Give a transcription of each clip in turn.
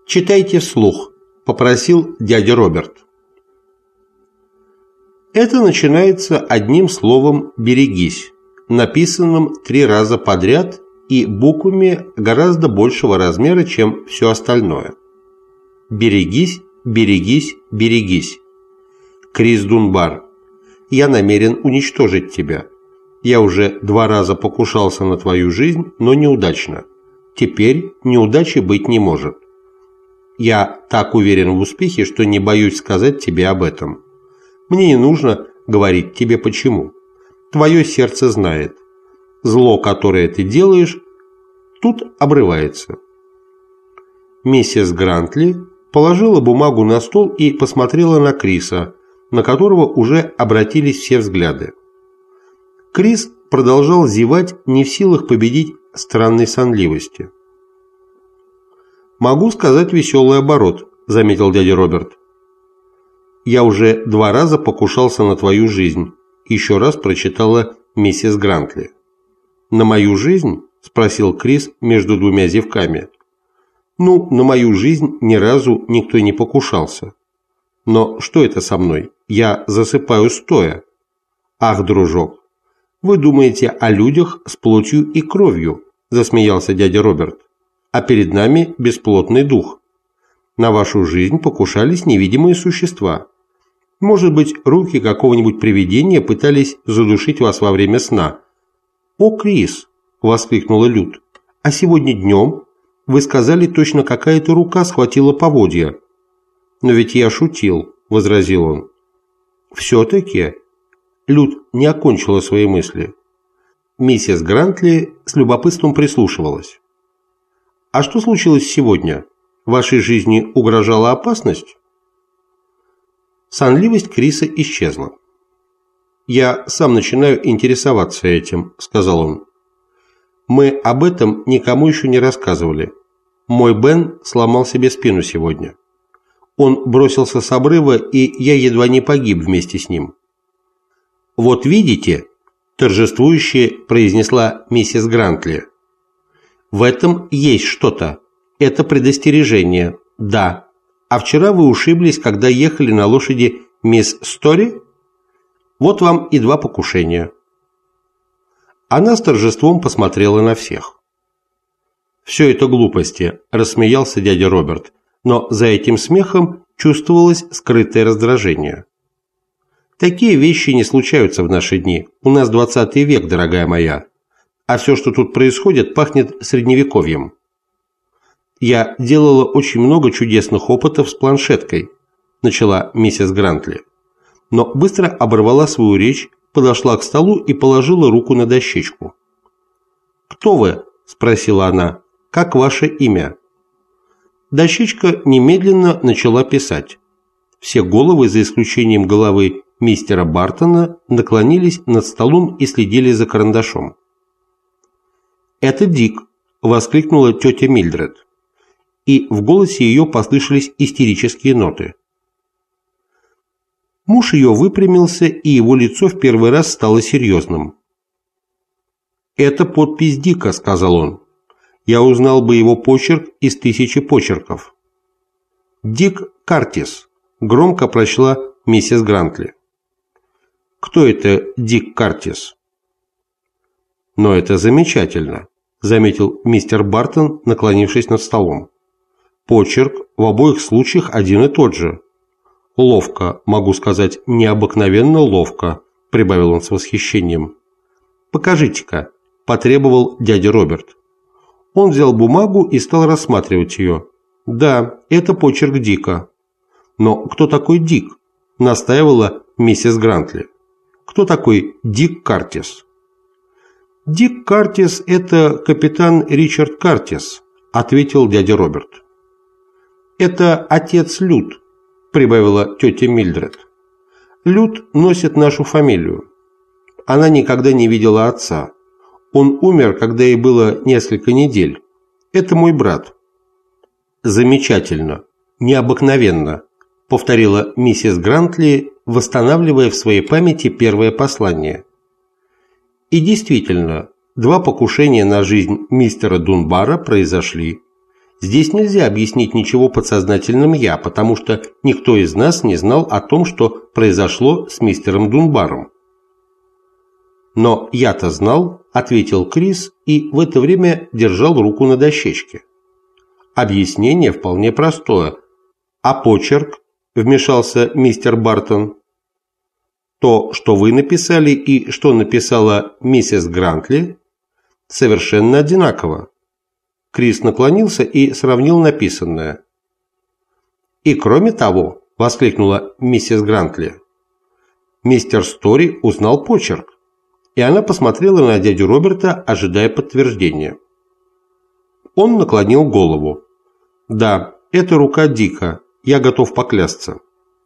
«Читайте вслух», – попросил дядя Роберт. Это начинается одним словом «берегись», написанным 3 раза подряд и буквами гораздо большего размера, чем все остальное. «Берегись, берегись, берегись». Крис Дунбар, я намерен уничтожить тебя. Я уже 2 раза покушался на твою жизнь, но неудачно. Теперь неудачи быть не может. Я так уверен в успехе, что не боюсь сказать тебе об этом. Мне не нужно говорить тебе почему. Твое сердце знает. Зло, которое ты делаешь, тут обрывается. Миссис Грантли положила бумагу на стол и посмотрела на Криса, на которого уже обратились все взгляды. Крис продолжал зевать, не в силах победить странной сонливости. «Могу сказать веселый оборот», – заметил дядя Роберт. «Я уже 2 раза покушался на твою жизнь», – еще раз прочитала миссис Грантли. «На мою жизнь?» – спросил Крис между 2 зевками. «Ну, на мою жизнь ни разу никто не покушался. Но что это со мной? Я засыпаю стоя». «Ах, дружок, вы думаете о людях с плотью и кровью», – засмеялся дядя Роберт. «А перед нами бесплотный дух. На вашу жизнь покушались невидимые существа. Может быть, руки какого-нибудь привидения пытались задушить вас во время сна». «О, Крис!» – воскликнула Люд. «А сегодня днем вы сказали, точно какая-то рука схватила поводья». «Но ведь я шутил», – возразил он. «Все-таки...» Люд не окончила свои мысли. Миссис Грантли с любопытством прислушивалась. «А что случилось сегодня? Вашей жизни угрожала опасность?» Сонливость Криса исчезла. «Я сам начинаю интересоваться этим», – сказал он. «Мы об этом никому еще не рассказывали. Мой Бен сломал себе спину сегодня. Он бросился с обрыва, и я едва не погиб вместе с ним». «Вот видите», – торжествующе произнесла миссис Грантли. «В этом есть что-то. Это предостережение. Да. А вчера вы ушиблись, когда ехали на лошади мисс Стори? Вот вам и 2 покушения». Она с торжеством посмотрела на всех. «Все это глупости», – рассмеялся дядя Роберт, но за этим смехом чувствовалось скрытое раздражение. «Такие вещи не случаются в наши дни. У нас 20 век, дорогая моя. А все, что тут происходит, пахнет средневековьем. Я делала очень много чудесных опытов с планшеткой», – начала миссис Грантли. Но быстро оборвала свою речь, подошла к столу и положила руку на дощечку. «Кто вы?» – спросила она. «Как ваше имя?» Дощечка немедленно начала писать. Все головы, за исключением головы мистера Бартона, наклонились над столом и следили за карандашом. «Это Дик!» – воскликнула тетя Милдред. И в голосе ее послышались истерические ноты. Муж ее выпрямился, и его лицо в первый раз стало серьезным. «Это подпись Дика», – сказал он. «Я узнал бы его почерк из 1000 почерков». «Дик Картис», – громко прочла миссис Грантли. «Кто это Дик Картис?» «Но это замечательно», – заметил мистер Бартон, наклонившись над столом. «Почерк в обоих случаях один и тот же. Ловко, могу сказать, необыкновенно ловко», – прибавил он с восхищением. «Покажите-ка», – потребовал дядя Роберт. Он взял бумагу и стал рассматривать ее. «Да, это почерк Дика». «Но кто такой Дик?» – настаивала миссис Грантли. «Кто такой Дик Картис?» «Дик Картис – это капитан Ричард Картис», – ответил дядя Роберт. «Это отец Люд», – прибавила тетя Милдред. «Люд носит нашу фамилию. Она никогда не видела отца. Он умер, когда ей было несколько недель. Это мой брат». «Замечательно, необыкновенно», – повторила миссис Грантли, восстанавливая в своей памяти первое послание. И действительно, 2 покушения на жизнь мистера Дунбара произошли, Здесь нельзя объяснить ничего подсознательным «я», потому что никто из нас не знал о том, что произошло с мистером Дунбаром. «Но я-то знал», – ответил Крис и в это время держал руку на дощечке. «Объяснение вполне простое. А почерк?» – вмешался мистер Бартон. «То, что вы написали и что написала миссис Грантли, совершенно одинаково». Крис наклонился и сравнил написанное. «И кроме того», – воскликнула миссис Грантли, – «мистер Стори узнал почерк». И она посмотрела на дядю Роберта, ожидая подтверждения. Он наклонил голову. «Да, это рука Дика, я готов поклясться».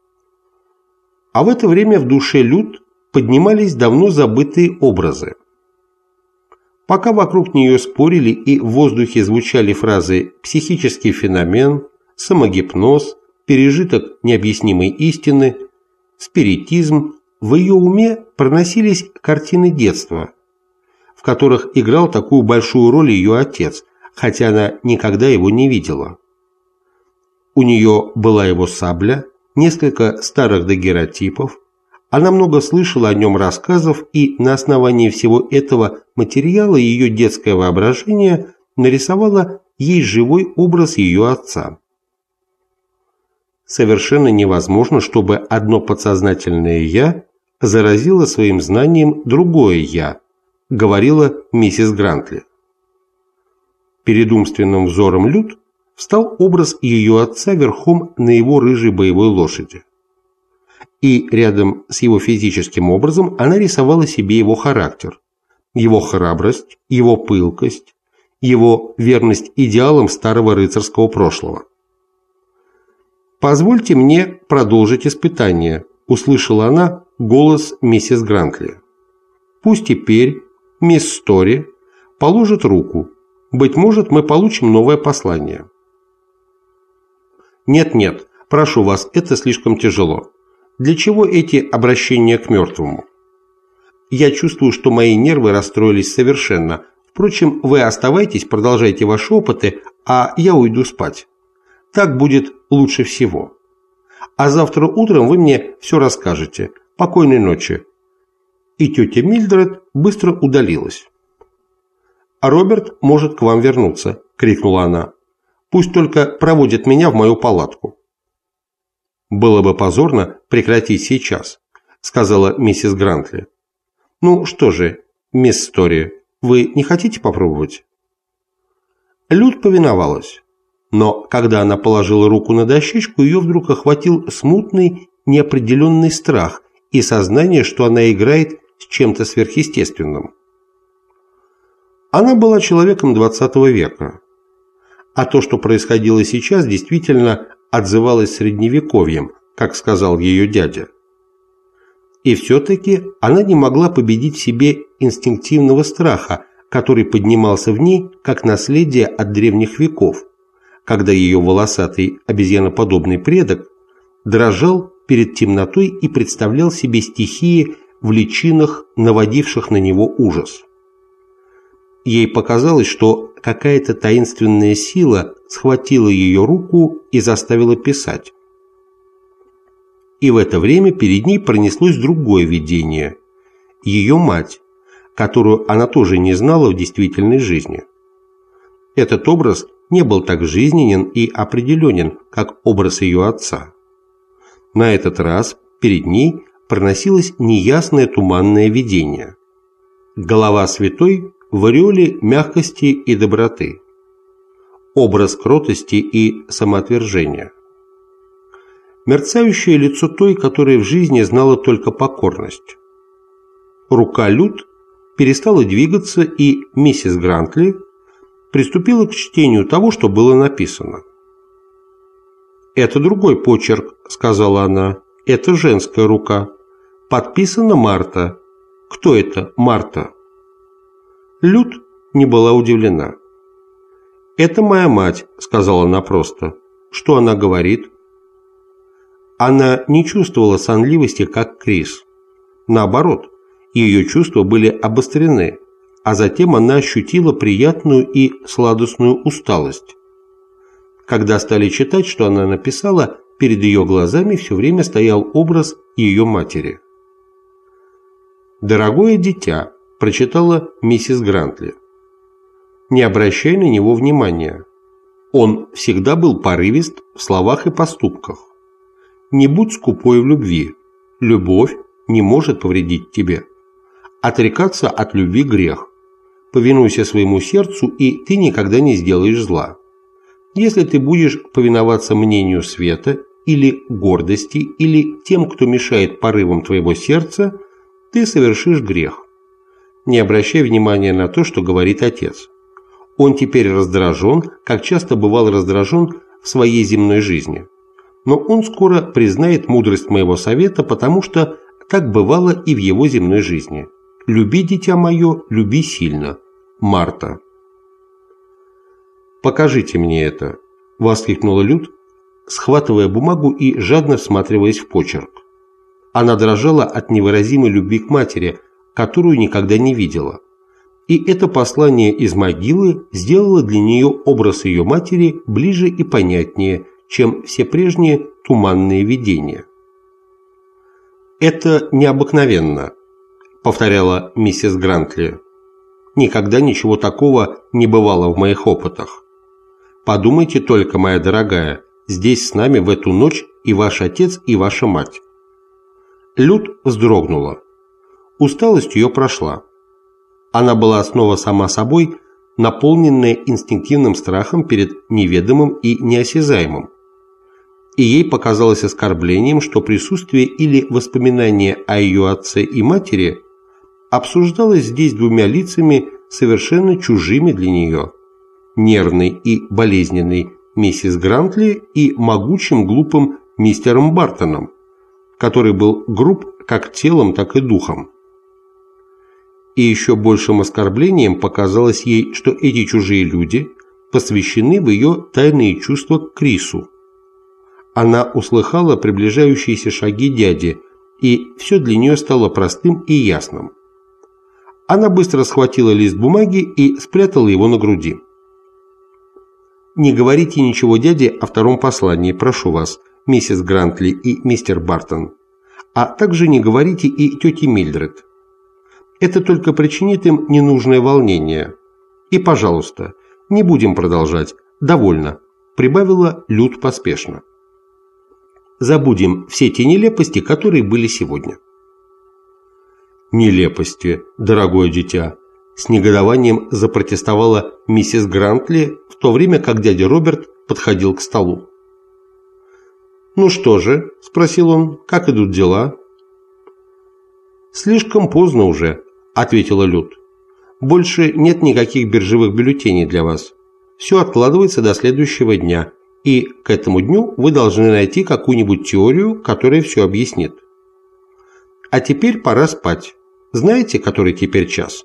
А в это время в душе Люд поднимались давно забытые образы. Пока вокруг нее спорили и в воздухе звучали фразы «психический феномен», «самогипноз», «пережиток необъяснимой истины», «спиритизм», в ее уме проносились картины детства, в которых играл такую большую роль ее отец, хотя она никогда его не видела. У нее была его сабля, несколько старых дагерротипов, она много слышала о нем рассказов, и на основании всего этого материала ее детское воображение нарисовало ей живой образ ее отца. Совершенно невозможно, чтобы одно подсознательное «я» заразило своим знанием другое «я», говорила миссис Грантли. Перед умственным взором Люд встал образ ее отца верхом на его рыжей боевой лошади. И рядом с его физическим образом она рисовала себе его характер, его храбрость, его пылкость, его верность идеалам старого рыцарского прошлого. «Позвольте мне продолжить испытание», – услышала она голос миссис Грантли. «Пусть теперь мисс Стори положит руку. Быть может, мы получим новое послание». «Нет-нет, прошу вас, это слишком тяжело. Для чего эти обращения к мертвому? Я чувствую, что мои нервы расстроились совершенно. Впрочем, вы оставайтесь, продолжайте ваши опыты, а я уйду спать. Так будет лучше всего. А завтра утром вы мне все расскажете. Покойной ночи». И тетя Милдред быстро удалилась. «А Роберт может к вам вернуться», – крикнула она. «Пусть только проводит меня в мою палатку». «Было бы позорно прекратить сейчас», – сказала миссис Грантли. «Ну что же, мисс Стори, вы не хотите попробовать?» Люд повиновалась, но когда она положила руку на дощечку, ее вдруг охватил смутный, неопределенный страх и сознание, что она играет с чем-то сверхъестественным. Она была человеком XX века, а то, что происходило сейчас, действительно отзывалось средневековьем, как сказал ее дядя. И все-таки она не могла победить в себе инстинктивного страха, который поднимался в ней как наследие от древних веков, когда ее волосатый обезьяноподобный предок дрожал перед темнотой и представлял себе стихии в личинах, наводивших на него ужас. Ей показалось, что какая-то таинственная сила схватила ее руку и заставила писать. И в это время перед ней пронеслось другое видение – ее мать, которую она тоже не знала в действительной жизни. Этот образ не был так жизненен и определенен, как образ ее отца. На этот раз перед ней проносилось неясное туманное видение. Голова святой в ореоле мягкости и доброты. Образ кротости и самоотвержения. Мерцающее лицо той, которая в жизни знала только покорность. Рука Люд перестала двигаться, и миссис Грантли приступила к чтению того, что было написано. «Это другой почерк», – сказала она. «Это женская рука. Подписана Марта. Кто это Марта?» Люд не была удивлена. «Это моя мать», – сказала она просто. «Что она говорит?» Она не чувствовала сонливости, как Крис. Наоборот, ее чувства были обострены, а затем она ощутила приятную и сладостную усталость. Когда стали читать, что она написала, перед ее глазами все время стоял образ ее матери. «Дорогое дитя», – прочитала миссис Грантли. «Не обращай на него внимания. Он всегда был порывист в словах и поступках. Не будь скупой в любви. Любовь не может повредить тебе. Отрекаться от любви – грех. Повинуйся своему сердцу, и ты никогда не сделаешь зла. Если ты будешь повиноваться мнению света или гордости, или тем, кто мешает порывам твоего сердца, ты совершишь грех. Не обращай внимания на то, что говорит отец. Он теперь раздражен, как часто бывал раздражен в своей земной жизни. Но он скоро признает мудрость моего совета, потому что так бывало и в его земной жизни. Люби, дитя мое, люби сильно. Марта». «Покажите мне это», – воскликнула Люд, схватывая бумагу и жадно всматриваясь в почерк. Она дрожала от невыразимой любви к матери, которую никогда не видела. И это послание из могилы сделало для нее образ ее матери ближе и понятнее, чем все прежние туманные видения. «Это необыкновенно», – повторяла миссис Грантли. «Никогда ничего такого не бывало в моих опытах. Подумайте только, моя дорогая, здесь с нами в эту ночь и ваш отец, и ваша мать». Люд вздрогнула. Усталость ее прошла. Она была снова сама собой, наполненная инстинктивным страхом перед неведомым и неосязаемым. И ей показалось оскорблением, что присутствие или воспоминание о ее отце и матери обсуждалось здесь двумя лицами, совершенно чужими для нее, нервной и болезненной миссис Грантли и могучим глупым мистером Бартоном, который был груб как телом, так и духом. И еще большим оскорблением показалось ей, что эти чужие люди посвящены в ее тайные чувства к Крису. Она услыхала приближающиеся шаги дяди, и все для нее стало простым и ясным. Она быстро схватила лист бумаги и спрятала его на груди. «Не говорите ничего дяде о втором послании, прошу вас, миссис Грантли и мистер Бартон, а также не говорите и тете Милдред. Это только причинит им ненужное волнение. И, пожалуйста, не будем продолжать. Довольно», – прибавила Люд поспешно. «Забудем все те нелепости, которые были сегодня». «Нелепости, дорогое дитя», – с негодованием запротестовала миссис Грантли, в то время как дядя Роберт подходил к столу. «Ну что же?» – спросил он. «Как идут дела?» «Слишком поздно уже», – ответила Люд. «Больше нет никаких биржевых бюллетеней для вас. Все откладывается до следующего дня, и к этому дню вы должны найти какую-нибудь теорию, которая все объяснит. А теперь пора спать. Знаете, который теперь час?»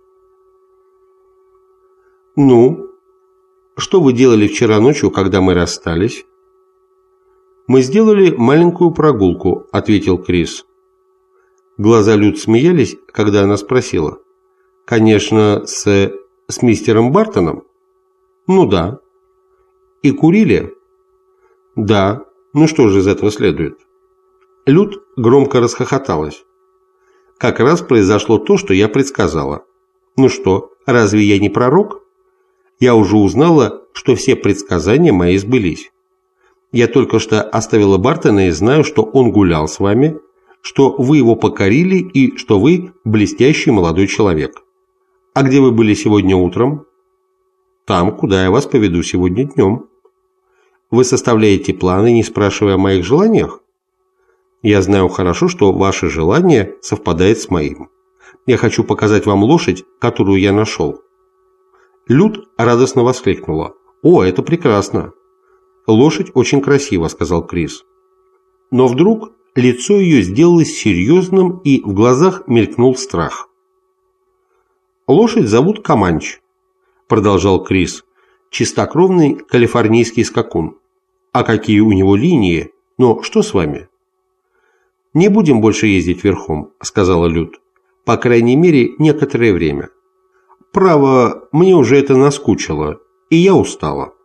«Ну, что вы делали вчера ночью, когда мы расстались?» «Мы сделали маленькую прогулку», – ответил Крис. Глаза Люд смеялись, когда она спросила. «Конечно, с мистером Бартоном?» «Ну да». «И курили?» «Да. Ну что же из этого следует?» Люд громко расхохоталась. «Как раз произошло то, что я предсказала. Ну что, разве я не пророк? Я уже узнала, что все предсказания мои сбылись. Я только что оставила Бартона и знаю, что он гулял с вами, что вы его покорили и что вы блестящий молодой человек. А где вы были сегодня утром?» «Там, куда я вас поведу сегодня днем». «Вы составляете планы, не спрашивая о моих желаниях?» «Я знаю хорошо, что ваше желание совпадает с моим. Я хочу показать вам лошадь, которую я нашел». Люд радостно воскликнула. «О, это прекрасно!» «Лошадь очень красива», – сказал Крис. Но вдруг лицо ее сделалось серьезным, и в глазах мелькнул страх. «Лошадь зовут Команч», – продолжал Крис, – «чистокровный калифорнийский скакун. А какие у него линии? Но что с вами?» «Не будем больше ездить верхом», – сказала Люд. «По крайней мере, некоторое время. Право, мне уже это наскучило, и я устала».